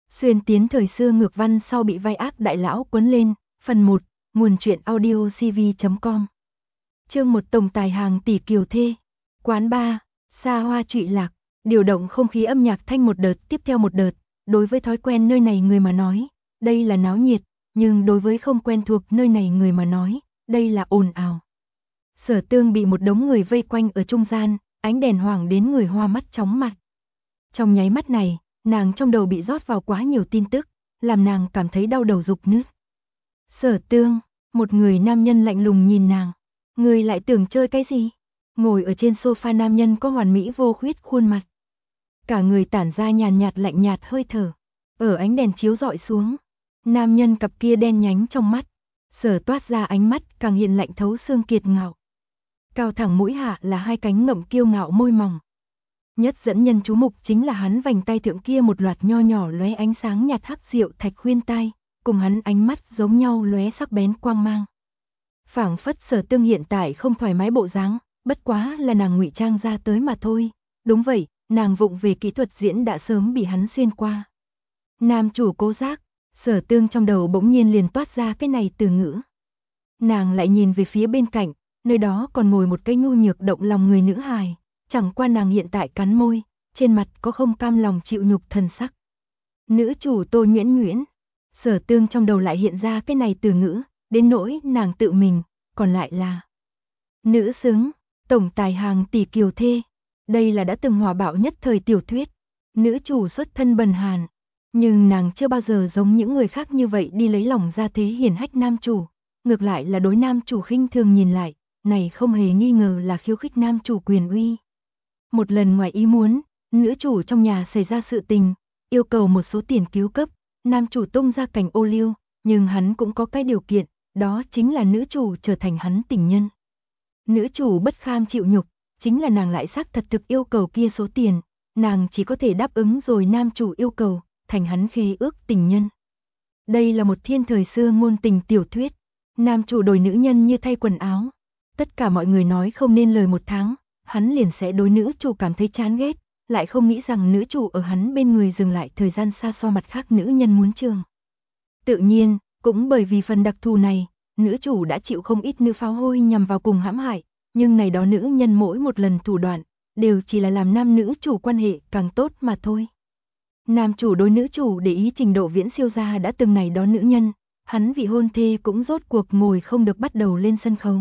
Xuyên tiến thời xưa ngược văn sau bị vai ác đại lão quấn lên, phần 1, nguồn truyện audio cv.com. Chương 1 tổng tài hàng tỷ kiều thê. Quán bar, xa hoa trụy lạc, điều động không khí âm nhạc thanh một đợt tiếp theo một đợt, đối với thói quen nơi này người mà nói, đây là náo nhiệt, nhưng đối với không quen thuộc nơi này người mà nói, đây là ồn ào. Sở Tương bị một đống người vây quanh ở trung gian, ánh đèn hoàng đến người hoa mắt chóng mặt. Trong nháy mắt này, nàng trong đầu bị rót vào quá nhiều tin tức, làm nàng cảm thấy đau đầu rục nứt. Sở Tương, một người nam nhân lạnh lùng nhìn nàng, người lại tưởng chơi cái gì? Ngồi ở trên sofa nam nhân có hoàn mỹ vô khuyết khuôn mặt. Cả người tản ra nhàn nhạt lạnh nhạt hơi thở, ở ánh đèn chiếu rọi xuống, nam nhân cặp kia đen nhánh trong mắt, sở toát ra ánh mắt càng hiện lạnh thấu xương kiệt ngạo. Cao thẳng mũi hạ là hai cánh ngậm kiêu ngạo môi mỏng. Nhất dẫn nhân chú mục chính là hắn vành tay thượng kia một loạt nho nhỏ lóe ánh sáng nhạt hắc diệu thạch khuyên tai, cùng hắn ánh mắt giống nhau lóe sắc bén quang mang. Phảng phất Sở Tương hiện tại không thoải mái bộ dáng, bất quá là nàng ngụy trang ra tới mà thôi. Đúng vậy, nàng vụng về kỹ thuật diễn đã sớm bị hắn xuyên qua. Nam chủ Cố Giác, Sở Tương trong đầu bỗng nhiên liền toát ra cái này từ ngữ. Nàng lại nhìn về phía bên cạnh, nơi đó còn ngồi một cái nhu nhược động lòng người nữ hài, chẳng qua nàng hiện tại cắn môi, trên mặt có không cam lòng chịu nhục thần sắc. Nữ chủ Tô Nhuyễn Nhuyễn, Sở Tương trong đầu lại hiện ra cái này từ ngữ, đến nỗi nàng tự mình, còn lại là nữ xứng, tổng tài hàng tỷ kiều thê. Đây là đã từng hòa bạo nhất thời tiểu thuyết, nữ chủ xuất thân bần hàn, nhưng nàng chưa bao giờ giống những người khác như vậy đi lấy lòng ra thế hiển hách nam chủ, ngược lại là đối nam chủ khinh thường nhìn lại, này không hề nghi ngờ là khiêu khích nam chủ quyền uy. Một lần ngoài ý muốn, nữ chủ trong nhà xảy ra sự tình, yêu cầu một số tiền cứu cấp, nam chủ tung ra cảnh ô liu, nhưng hắn cũng có cái điều kiện, đó chính là nữ chủ trở thành hắn tình nhân. Nữ chủ bất kham chịu nhục, chính là nàng lại xác thật thực yêu cầu kia số tiền, nàng chỉ có thể đáp ứng rồi nam chủ yêu cầu, thành hắn khế ước tình nhân. Đây là một thiên thời xưa ngôn tình tiểu thuyết, nam chủ đổi nữ nhân như thay quần áo. Tất cả mọi người nói không nên lời một tháng, hắn liền sẽ đối nữ chủ cảm thấy chán ghét, lại không nghĩ rằng nữ chủ ở hắn bên người dừng lại thời gian xa so mặt khác nữ nhân muốn trường. Tự nhiên, cũng bởi vì phần đặc thù này, nữ chủ đã chịu không ít nữ pháo hôi nhằm vào cùng hãm hại, nhưng này đó nữ nhân mỗi một lần thủ đoạn, đều chỉ là làm nam nữ chủ quan hệ càng tốt mà thôi. Nam chủ đối nữ chủ để ý trình độ viễn siêu ra đã từng này đó nữ nhân, hắn vị hôn thê cũng rốt cuộc ngồi không được bắt đầu lên sân khấu.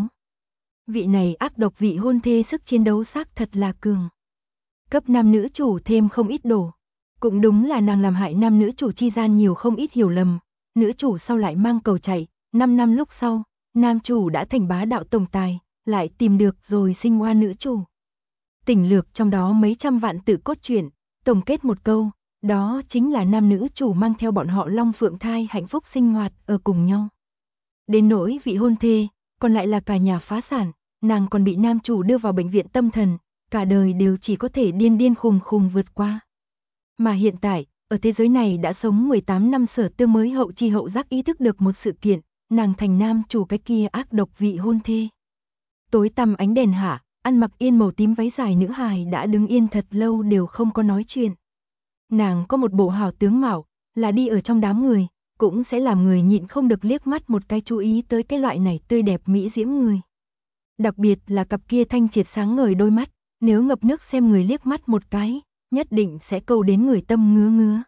Vị này ác độc vị hôn thê sức chiến đấu xác thật là cường. Cấp nam nữ chủ thêm không ít đổ. Cũng đúng là nàng làm hại nam nữ chủ chi gian nhiều không ít hiểu lầm. Nữ chủ sau lại mang cầu chạy, 5 năm lúc sau, nam chủ đã thành bá đạo tổng tài, lại tìm được rồi sinh hoa nữ chủ. Tỉnh lược trong đó mấy trăm vạn tự cốt truyện, tổng kết một câu, đó chính là nam nữ chủ mang theo bọn họ long phượng thai hạnh phúc sinh hoạt ở cùng nhau. Đến nỗi vị hôn thê, còn lại là cả nhà phá sản, nàng còn bị nam chủ đưa vào bệnh viện tâm thần, cả đời đều chỉ có thể điên điên khùng khùng vượt qua. Mà hiện tại, ở thế giới này đã sống 18 năm Sở Tương mới hậu chi hậu giác ý thức được một sự kiện, nàng thành nam chủ cái kia ác độc vị hôn thê. Tối tăm ánh đèn hạ, ăn mặc yên màu tím váy dài nữ hài đã đứng yên thật lâu đều không có nói chuyện. Nàng có một bộ hào tướng mạo, là đi ở trong đám người, cũng sẽ làm người nhịn không được liếc mắt một cái chú ý tới cái loại này tươi đẹp mỹ diễm người. Đặc biệt là cặp kia thanh triệt sáng ngời đôi mắt, nếu ngập nước xem người liếc mắt một cái, nhất định sẽ câu đến người tâm ngứa ngứa.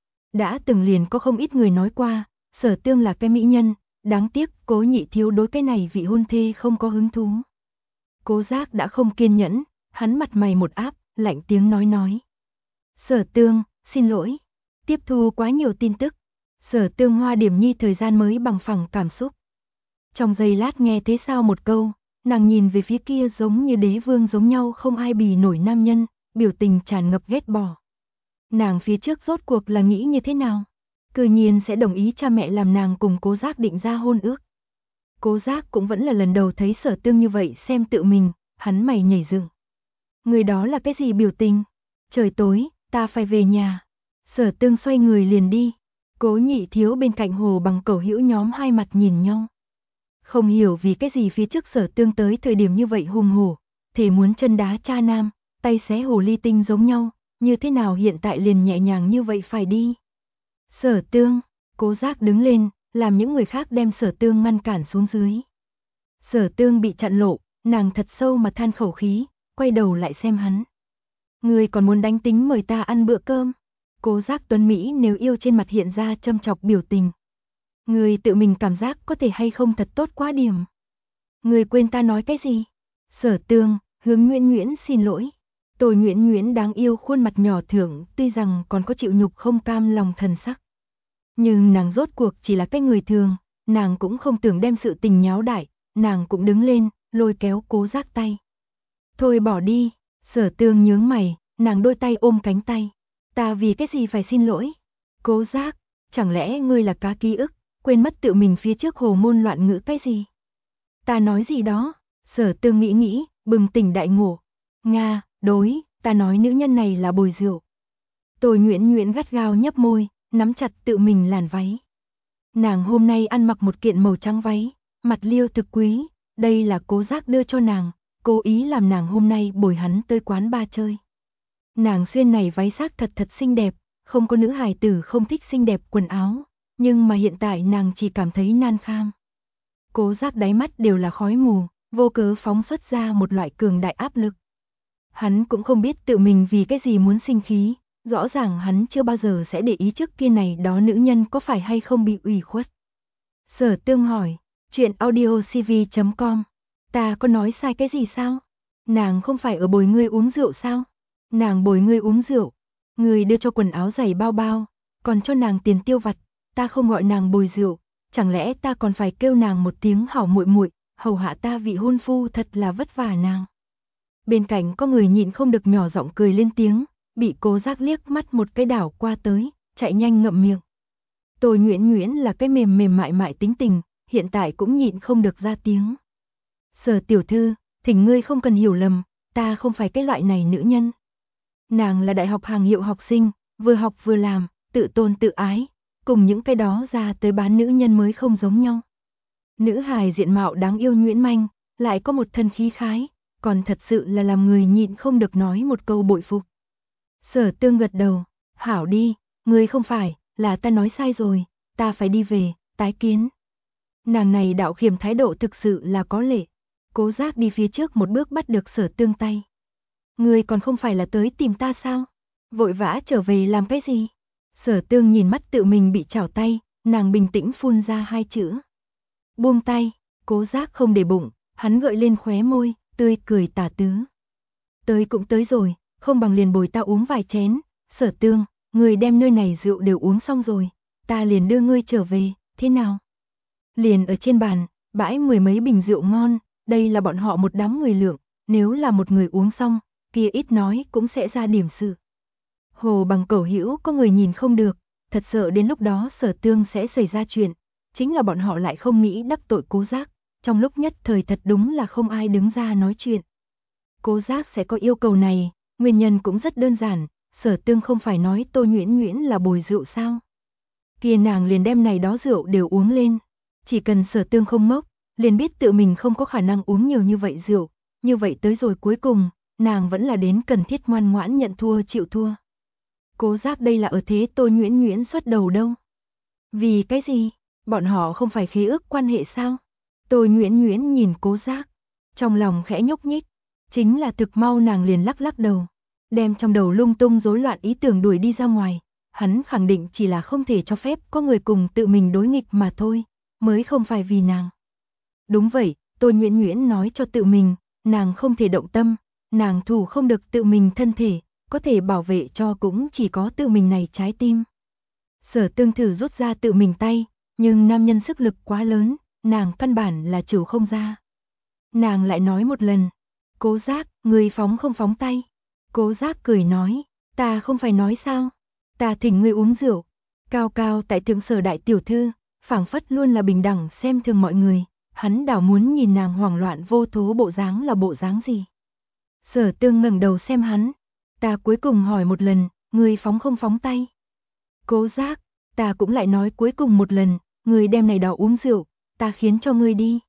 Đã từng liền có không ít người nói qua, Sở Tương là cái mỹ nhân, đáng tiếc Cố Nhị thiếu đối cái này vị hôn thê không có hứng thú. Cố Giác đã không kiên nhẫn, hắn mặt mày một áp, lạnh tiếng nói. Sở Tương, xin lỗi, tiếp thu quá nhiều tin tức. Sở Tương hoa điểm nhi thời gian mới bằng phẳng cảm xúc. Trong giây lát nghe thế sao một câu, nàng nhìn về phía kia giống như đế vương giống nhau không ai bì nổi nam nhân, biểu tình tràn ngập ghét bỏ. Nàng phía trước rốt cuộc là nghĩ như thế nào? Cư nhiên sẽ đồng ý cha mẹ làm nàng cùng Cố Giác định ra hôn ước. Cố Giác cũng vẫn là lần đầu thấy Sở Tương như vậy xem tự mình, hắn mày nhảy dựng. Người đó là cái gì biểu tình? Trời tối, ta phải về nhà. Sở Tương xoay người liền đi. Cố Nhị thiếu bên cạnh Hồ Bằng Cẩu hữu nhóm hai mặt nhìn nhau. Không hiểu vì cái gì phía trước Sở Tương tới thời điểm như vậy hùng hổ, thể muốn chân đá cha nam, tay xé hồ ly tinh giống nhau, như thế nào hiện tại liền nhẹ nhàng như vậy phải đi. Sở Tương, Cố Giác đứng lên, làm những người khác đem Sở Tương ngăn cản xuống dưới. Sở Tương bị chặn lộ, nàng thật sâu mà than khẩu khí, quay đầu lại xem hắn. Người còn muốn đánh tính mời ta ăn bữa cơm? Cố Giác tuấn Mỹ nếu yêu trên mặt hiện ra châm chọc biểu tình. Người tự mình cảm giác có thể hay không thật tốt quá điểm. Người quên ta nói cái gì? Sở Tương, hướng Nguyễn Nguyễn xin lỗi. Tôi Nguyễn Nguyễn đáng yêu khuôn mặt nhỏ thưởng tuy rằng còn có chịu nhục không cam lòng thần sắc. Nhưng nàng rốt cuộc chỉ là cái người thường, nàng cũng không tưởng đem sự tình nháo đại, nàng cũng đứng lên, lôi kéo Cố Giác tay. Thôi bỏ đi, Sở Tương nhướng mày, nàng đôi tay ôm cánh tay. Ta vì cái gì phải xin lỗi? Cố Giác, chẳng lẽ ngươi là cá ký ức, quên mất tự mình phía trước hồ ngôn loạn ngữ cái gì? Ta nói gì đó? Sở Tương nghĩ, bừng tỉnh đại ngộ. Nga, đối, ta nói nữ nhân này là bồi rượu. Tôi Nguyễn Nguyễn gắt gao nhấp môi, nắm chặt tự mình làn váy. Nàng hôm nay ăn mặc một kiện màu trắng váy, mặt liêu thực quý, đây là Cố Giác đưa cho nàng, cố ý làm nàng hôm nay bồi hắn tới quán bar chơi. Nàng xuyên này váy xác thật xinh đẹp, không có nữ hài tử không thích xinh đẹp quần áo, nhưng mà hiện tại nàng chỉ cảm thấy nan kham. Cố Giác đáy mắt đều là khói mù, vô cớ phóng xuất ra một loại cường đại áp lực. Hắn cũng không biết tự mình vì cái gì muốn sinh khí, rõ ràng hắn chưa bao giờ sẽ để ý trước kia này đó nữ nhân có phải hay không bị ủy khuất. Sở Tương hỏi, chuyện audiocv.com, ta có nói sai cái gì sao? Nàng không phải ở bồi ngươi uống rượu sao? Nàng bồi ngươi uống rượu, ngươi đưa cho quần áo giày bao bao, còn cho nàng tiền tiêu vặt, ta không gọi nàng bồi rượu, chẳng lẽ ta còn phải kêu nàng một tiếng hảo muội muội, hầu hạ ta vị hôn phu thật là vất vả nàng. Bên cạnh có người nhịn không được nhỏ giọng cười lên tiếng, bị Cố Giác liếc mắt một cái đảo qua tới, chạy nhanh ngậm miệng. Tôi Nguyễn Nguyễn là cái mềm mại tính tình, hiện tại cũng nhịn không được ra tiếng. Sở tiểu thư, thỉnh ngươi không cần hiểu lầm, ta không phải cái loại này nữ nhân. Nàng là đại học hàng hiệu học sinh, vừa học vừa làm, tự tôn tự ái, cùng những cái đó ra tới bán nữ nhân mới không giống nhau. Nữ hài diện mạo đáng yêu nhuyễn manh, lại có một thân khí khái, còn thật sự là làm người nhịn không được nói một câu bội phục. Sở Tương gật đầu, hảo đi, ngươi không phải, là ta nói sai rồi, ta phải đi về, tái kiến. Nàng này đạo khiêm thái độ thực sự là có lệ. Cố Giác đi phía trước một bước bắt được Sở Tương tay. Ngươi còn không phải là tới tìm ta sao? Vội vã trở về làm cái gì? Sở Tương nhìn mắt tự mình bị chảo tay, nàng bình tĩnh phun ra hai chữ. Buông tay. Cố Giác không để bụng, hắn gợi lên khóe môi, tươi cười tà tứ. Tới cũng tới rồi, không bằng liền bồi ta uống vài chén. Sở Tương, người đem nơi này rượu đều uống xong rồi, ta liền đưa ngươi trở về, thế nào? Liền ở trên bàn, bãi mười mấy bình rượu ngon, đây là bọn họ một đám người lượng, nếu là một người uống xong, kia ít nói cũng sẽ ra điểm sự. Hồ Bằng Cẩu Hữu có người nhìn không được, thật sợ đến lúc đó Sở Tương sẽ xảy ra chuyện, chính là bọn họ lại không nghĩ đắc tội Cố Giác, trong lúc nhất thời thật đúng là không ai đứng ra nói chuyện. Cố Giác sẽ có yêu cầu này, nguyên nhân cũng rất đơn giản, Sở Tương không phải nói Tô Nhuyễn Nhuyễn là bồi rượu sao? Kia nàng liền đem này đó rượu đều uống lên, chỉ cần Sở Tương không ngốc, liền biết tự mình không có khả năng uống nhiều như vậy rượu, như vậy tới rồi cuối cùng, nàng vẫn là đến cần thiết ngoan ngoãn nhận thua chịu thua. Cố Giác đây là ở thế Tô Nhuyễn Nhuyễn xuất đầu đâu. Vì cái gì? Bọn họ không phải khế ước quan hệ sao? Tô Nhuyễn Nhuyễn nhìn Cố Giác, trong lòng khẽ nhúc nhích, chính là thực mau nàng liền lắc đầu, đem trong đầu lung tung rối loạn ý tưởng đuổi đi ra ngoài, hắn khẳng định chỉ là không thể cho phép có người cùng tự mình đối nghịch mà thôi, mới không phải vì nàng. Đúng vậy, Tô Nhuyễn Nhuyễn nói cho tự mình, nàng không thể động tâm, nàng thủ không được tự mình thân thể, có thể bảo vệ cho cũng chỉ có tự mình này trái tim. Sở Tương thử rút ra tự mình tay, nhưng nam nhân sức lực quá lớn, nàng căn bản là chịu không ra. Nàng lại nói một lần, Cố Giác, ngươi phóng không phóng tay? Cố Giác cười nói, ta không phải nói sao? Ta thỉnh ngươi uống rượu. Cao cao tại thượng Sở đại tiểu thư, phảng phất luôn là bình đẳng xem thường mọi người, hắn đảo muốn nhìn nàng hoảng loạn vô thố bộ dáng là bộ dáng gì. Sở Tương ngẩng đầu xem hắn, ta cuối cùng hỏi một lần, ngươi phóng không phóng tay? Cố Giác, ta cũng lại nói cuối cùng một lần, ngươi đem này đó uống rượu, ta khiến cho ngươi đi.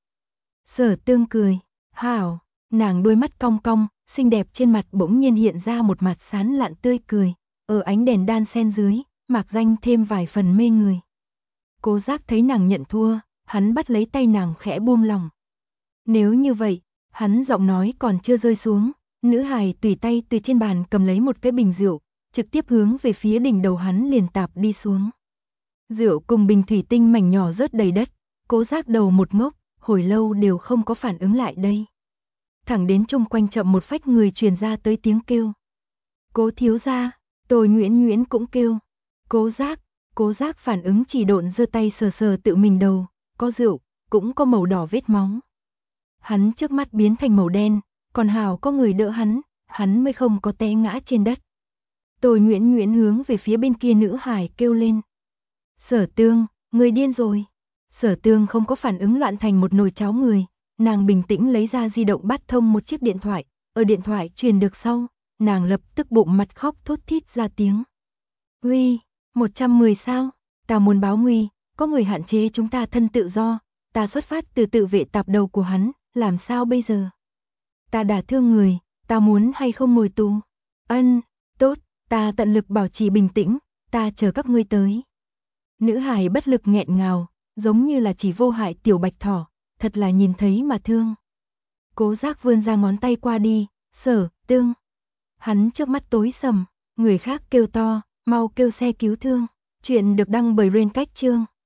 Sở Tương cười, hảo, nàng đôi mắt cong cong, xinh đẹp trên mặt bỗng nhiên hiện ra một mặt sán lạn tươi cười, ở ánh đèn đan xen dưới, mạc danh thêm vài phần mê người. Cố Giác thấy nàng nhận thua, hắn bắt lấy tay nàng khẽ buông lòng. Nếu như vậy, hắn giọng nói còn chưa rơi xuống, nữ hài tùy tay từ trên bàn cầm lấy một cái bình rượu, trực tiếp hướng về phía đỉnh đầu hắn liền tạp đi xuống. Rượu cùng bình thủy tinh mảnh nhỏ rớt đầy đất, Cố Giác đầu một ngốc, hồi lâu đều không có phản ứng lại đây. Thẳng đến chung quanh chậm một phách người truyền ra tới tiếng kêu. Cố thiếu gia, Tôi Nguyễn Nguyễn cũng kêu. Cố Giác phản ứng chỉ độn giơ tay sờ sờ tự mình đầu, có rượu, cũng có màu đỏ vết máu. Hắn trước mắt biến thành màu đen, còn hào có người đỡ hắn mới không có té ngã trên đất. Tôi Nguyễn Nguyễn hướng về phía bên kia nữ hài kêu lên. Sở Tương, người điên rồi. Sở Tương không có phản ứng loạn thành một nồi cháo người, nàng bình tĩnh lấy ra di động bắt thông một chiếc điện thoại, ở điện thoại truyền được sau, nàng lập tức bụng mặt khóc thút thít ra tiếng. Uy, 110 sao? Ta muốn báo nguy, có người hạn chế chúng ta thân tự do, ta xuất phát từ tự vệ tạp đầu của hắn, làm sao bây giờ? Ta đả thương người, ta muốn hay không ngồi tù? Tốt, ta tận lực bảo trì bình tĩnh, ta chờ các ngươi tới. Nữ hài bất lực nghẹn ngào, giống như là chỉ vô hại tiểu bạch thỏ, thật là nhìn thấy mà thương. Cố Giác vươn ra ngón tay qua đi, Sở Tương. Hắn trước mắt tối sầm, người khác kêu to, mau kêu xe cứu thương. Chuyện được đăng bởi Rain Cách Chương.